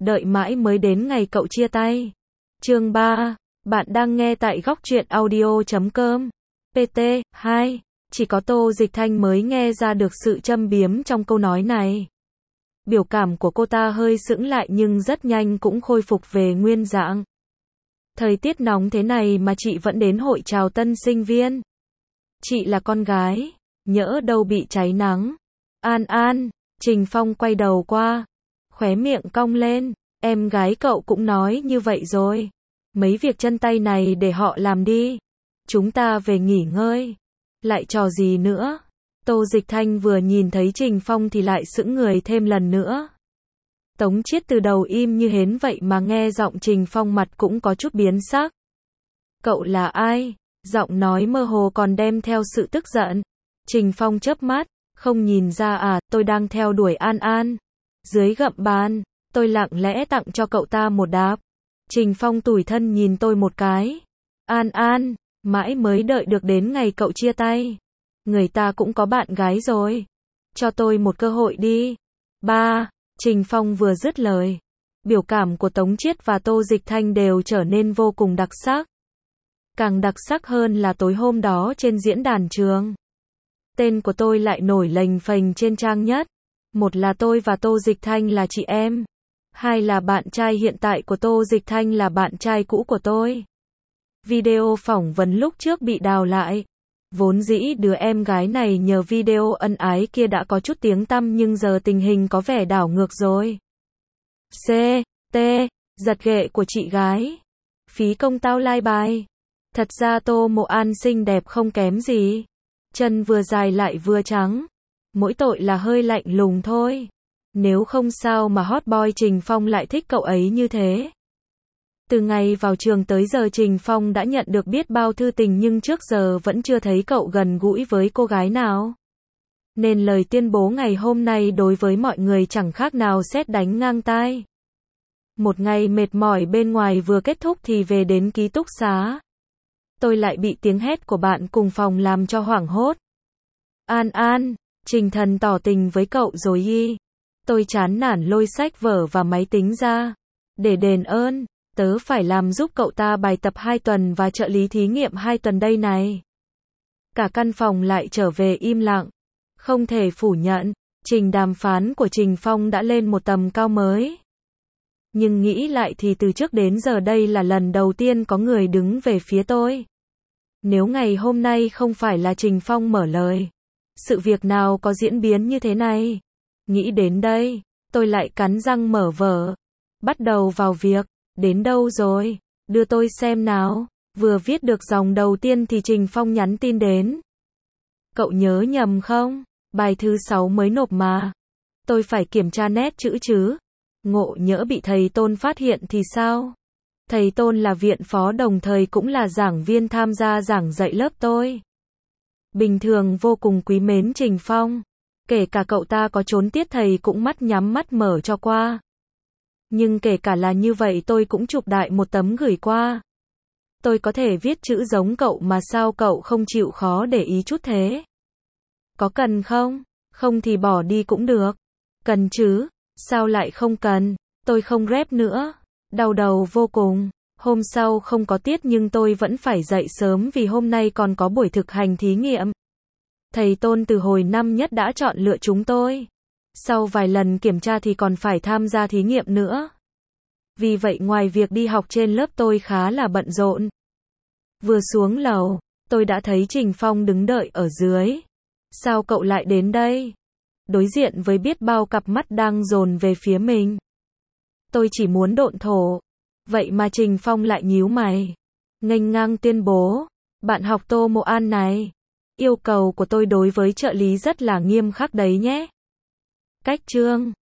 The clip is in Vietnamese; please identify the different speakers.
Speaker 1: đợi mãi mới đến ngày cậu chia tay. Chương 3. Bạn đang nghe tại góc truyện audio.com. PT 2. Chỉ có Tô Dịch Thanh mới nghe ra được sự châm biếm trong câu nói này. Biểu cảm của cô ta hơi sững lại nhưng rất nhanh cũng khôi phục về nguyên dạng. Thời tiết nóng thế này mà chị vẫn đến hội chào tân sinh viên. Chị là con gái, nhỡ đâu bị cháy nắng. An An, Trình Phong quay đầu qua, khóe miệng cong lên, em gái cậu cũng nói như vậy rồi. Mấy việc chân tay này để họ làm đi. Chúng ta về nghỉ ngơi. Lại trò gì nữa? Tô Dịch Thanh vừa nhìn thấy Trình Phong thì lại sững người thêm lần nữa. Tống Chiết từ đầu im như hến vậy mà nghe giọng Trình Phong mặt cũng có chút biến sắc. Cậu là ai? Giọng nói mơ hồ còn đem theo sự tức giận. Trình Phong chớp mắt, không nhìn ra à, tôi đang theo đuổi An An. Dưới gậm bàn, tôi lặng lẽ tặng cho cậu ta một đáp. Trình Phong tủi thân nhìn tôi một cái. An An, mãi mới đợi được đến ngày cậu chia tay. Người ta cũng có bạn gái rồi. Cho tôi một cơ hội đi. Ba, Trình Phong vừa dứt lời. Biểu cảm của Tống Chiết và Tô Dịch Thanh đều trở nên vô cùng đặc sắc. Càng đặc sắc hơn là tối hôm đó trên diễn đàn trường. Tên của tôi lại nổi lềnh phềnh trên trang nhất. Một là tôi và Tô Dịch Thanh là chị em. Hai là bạn trai hiện tại của Tô Dịch Thanh là bạn trai cũ của tôi. Video phỏng vấn lúc trước bị đào lại. Vốn dĩ đứa em gái này nhờ video ân ái kia đã có chút tiếng tăm nhưng giờ tình hình có vẻ đảo ngược rồi. C, T, giật ghệ của chị gái. Phí công tao like bài. Thật ra Tô Mộ An xinh đẹp không kém gì. Chân vừa dài lại vừa trắng. Mỗi tội là hơi lạnh lùng thôi. Nếu không sao mà hot boy Trình Phong lại thích cậu ấy như thế. Từ ngày vào trường tới giờ Trình Phong đã nhận được biết bao thư tình nhưng trước giờ vẫn chưa thấy cậu gần gũi với cô gái nào. Nên lời tuyên bố ngày hôm nay đối với mọi người chẳng khác nào sét đánh ngang tai. Một ngày mệt mỏi bên ngoài vừa kết thúc thì về đến ký túc xá. Tôi lại bị tiếng hét của bạn cùng phòng làm cho hoảng hốt. An An, Trình Thần tỏ tình với cậu rồi y. Tôi chán nản lôi sách vở và máy tính ra. Để đền ơn, tớ phải làm giúp cậu ta bài tập 2 tuần và trợ lý thí nghiệm 2 tuần đây này. Cả căn phòng lại trở về im lặng. Không thể phủ nhận, trình đàm phán của Trình Phong đã lên một tầm cao mới. Nhưng nghĩ lại thì từ trước đến giờ đây là lần đầu tiên có người đứng về phía tôi. Nếu ngày hôm nay không phải là Trình Phong mở lời, sự việc nào có diễn biến như thế này? Nghĩ đến đây, tôi lại cắn răng mở vở. Bắt đầu vào việc. Đến đâu rồi? Đưa tôi xem nào. Vừa viết được dòng đầu tiên thì Trình Phong nhắn tin đến. Cậu nhớ nhầm không? Bài thứ 6 mới nộp mà. Tôi phải kiểm tra nét chữ chứ. Ngộ nhỡ bị thầy Tôn phát hiện thì sao? Thầy Tôn là viện phó đồng thời cũng là giảng viên tham gia giảng dạy lớp tôi. Bình thường vô cùng quý mến Trình Phong. Kể cả cậu ta có trốn tiết thầy cũng mắt nhắm mắt mở cho qua. Nhưng kể cả là như vậy tôi cũng chụp đại một tấm gửi qua. Tôi có thể viết chữ giống cậu mà sao cậu không chịu khó để ý chút thế? Có cần không? Không thì bỏ đi cũng được. Cần chứ? Sao lại không cần? Tôi không rep nữa. Đau đầu vô cùng. Hôm sau không có tiết nhưng tôi vẫn phải dậy sớm vì hôm nay còn có buổi thực hành thí nghiệm. Thầy Tôn từ hồi năm nhất đã chọn lựa chúng tôi. Sau vài lần kiểm tra thì còn phải tham gia thí nghiệm nữa. Vì vậy ngoài việc đi học trên lớp tôi khá là bận rộn. Vừa xuống lầu, tôi đã thấy Trình Phong đứng đợi ở dưới. Sao cậu lại đến đây? Đối diện với biết bao cặp mắt đang dồn về phía mình. Tôi chỉ muốn độn thổ. Vậy mà Trình Phong lại nhíu mày. Nghênh ngang tuyên bố. Bạn học Tô Mộ An này. Yêu cầu của tôi đối với trợ lý rất là nghiêm khắc đấy nhé. Cách chương